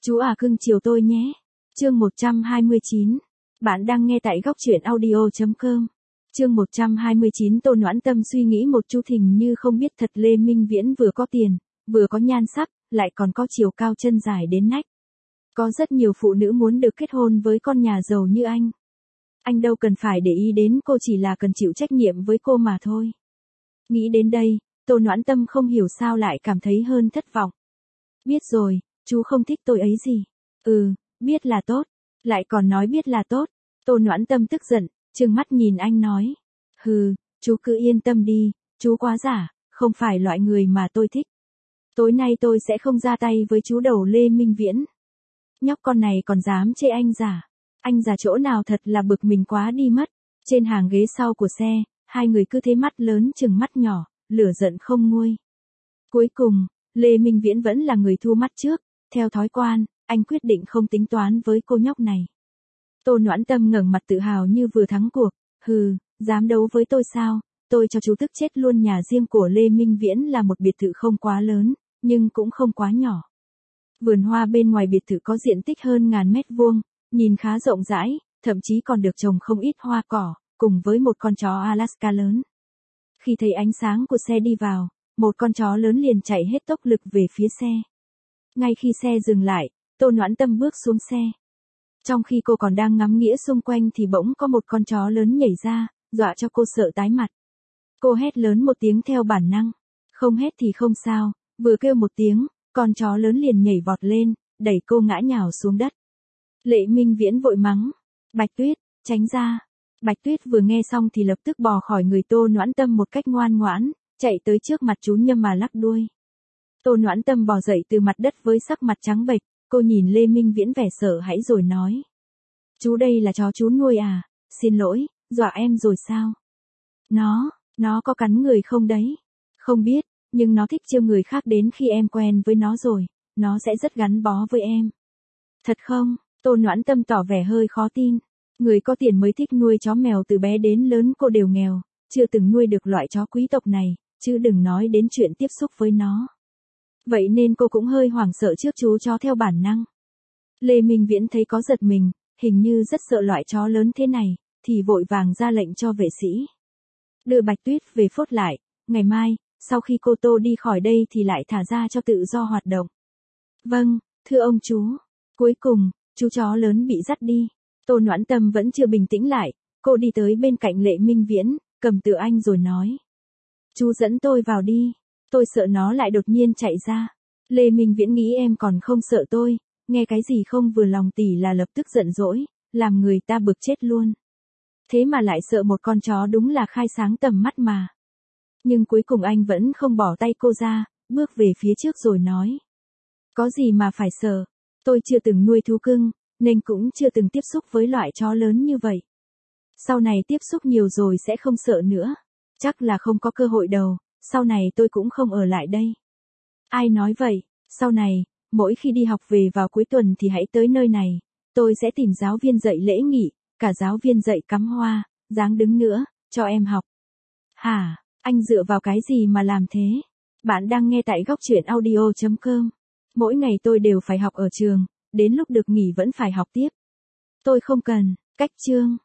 Chú à cưng chiều tôi nhé. Chương 129. Bạn đang nghe tại góc truyện audio.com. Chương 129. Tô Noãn Tâm suy nghĩ một chút, hình như không biết thật Lê Minh Viễn vừa có tiền, vừa có nhan sắc, lại còn có chiều cao chân dài đến nách. Có rất nhiều phụ nữ muốn được kết hôn với con nhà giàu như anh. Anh đâu cần phải để ý đến cô, chỉ là cần chịu trách nhiệm với cô mà thôi. Nghĩ đến đây, Tô Noãn Tâm không hiểu sao lại cảm thấy hơn thất vọng. Biết rồi, chú không thích tôi ấy gì. Biết là tốt. Lại còn nói biết là tốt. Tô Noãn Tâm tức giận, trừng mắt nhìn anh nói. Chú cứ yên tâm đi, chú quá giả, không phải loại người mà tôi thích. Tối nay tôi sẽ không ra tay với chú đầu Lê Minh Viễn. Nhóc con này còn dám chê anh giả. Anh giả chỗ nào, thật là bực mình quá đi mất. Trên hàng ghế sau của xe, hai người cứ thế mắt lớn chừng mắt nhỏ, lửa giận không nguôi. Cuối cùng, Lê Minh Viễn vẫn là người thua mắt trước. Theo thói quen, anh quyết định không tính toán với cô nhóc này. Tô Noãn Tâm ngẩng mặt tự hào như vừa thắng cuộc. Dám đấu với tôi sao? Tôi cho chú tức chết luôn. Nhà riêng của Lê Minh Viễn là một biệt thự không quá lớn, nhưng cũng không quá nhỏ. Vườn hoa bên ngoài biệt thự có diện tích hơn 1000 mét vuông, nhìn khá rộng rãi, thậm chí còn được trồng không ít hoa cỏ, cùng với một con chó Alaska lớn. Khi thấy ánh sáng của xe đi vào, một con chó lớn liền chạy hết tốc lực về phía xe. Ngay khi xe dừng lại, Tô Noãn Tâm bước xuống xe. Trong khi cô còn đang ngắm nghĩa xung quanh thì bỗng có một con chó lớn nhảy ra, dọa cho cô sợ tái mặt. Cô hét lớn một tiếng theo bản năng. Không hét thì không sao, vừa kêu một tiếng, con chó lớn liền nhảy vọt lên, đẩy cô ngã nhào xuống đất. Lệ Minh Viễn vội mắng. Bạch Tuyết, tránh ra. Bạch Tuyết vừa nghe xong thì lập tức bò khỏi người Tô Noãn Tâm một cách ngoan ngoãn, chạy tới trước mặt chú Nhâm mà lắc đuôi. Tô Noãn Tâm bò dậy từ mặt đất với sắc mặt trắng bệch, cô nhìn Lê Minh Viễn vẻ sợ hãi rồi nói. Chú đây là chó chú nuôi à? Xin lỗi, dọa em rồi sao? Nó có cắn người không đấy? Không biết, nhưng nó thích trêu người khác, đến khi em quen với nó rồi, nó sẽ rất gắn bó với em. Thật không? Tô Noãn Tâm tỏ vẻ hơi khó tin. Người có tiền mới thích nuôi chó mèo, từ bé đến lớn cô đều nghèo, chưa từng nuôi được loại chó quý tộc này, chứ đừng nói đến chuyện tiếp xúc với nó. Vậy nên cô cũng hơi hoảng sợ trước chú chó theo bản năng. Lê Minh Viễn thấy có giật mình, hình như rất sợ loại chó lớn thế này, thì vội vàng ra lệnh cho vệ sĩ đưa Bạch Tuyết về phốt lại, ngày mai, sau khi cô Tô đi khỏi đây thì lại thả ra cho tự do hoạt động. Vâng, thưa ông chú. Cuối cùng, chú chó lớn bị dắt đi. Tô Noãn Tâm vẫn chưa bình tĩnh lại, cô đi tới bên cạnh Lệ Minh Viễn, cầm tựa anh rồi nói. Chú dẫn tôi vào đi, tôi sợ nó lại đột nhiên chạy ra. Lê Minh Viễn nghĩ em còn không sợ tôi, nghe cái gì không vừa lòng tỉ là lập tức giận dỗi, làm người ta bực chết luôn. Thế mà lại sợ một con chó, đúng là khai sáng tầm mắt mà. Nhưng cuối cùng anh vẫn không bỏ tay cô ra, bước về phía trước rồi nói. Có gì mà phải sợ, tôi chưa từng nuôi thú cưng, nên cũng chưa từng tiếp xúc với loại chó lớn như vậy. Sau này tiếp xúc nhiều rồi sẽ không sợ nữa. Chắc là không có cơ hội đâu, sau này tôi cũng không ở lại đây. Ai nói vậy? Sau này, mỗi khi đi học về vào cuối tuần thì hãy tới nơi này, tôi sẽ tìm giáo viên dạy lễ nghị, cả giáo viên dạy cắm hoa, dáng đứng nữa, cho em học. Hả, anh dựa vào cái gì mà làm thế? Bạn đang nghe tại góc truyện audio.com. Mỗi ngày tôi đều phải học ở trường, đến lúc được nghỉ vẫn phải học tiếp. Tôi không cần. Cách chương.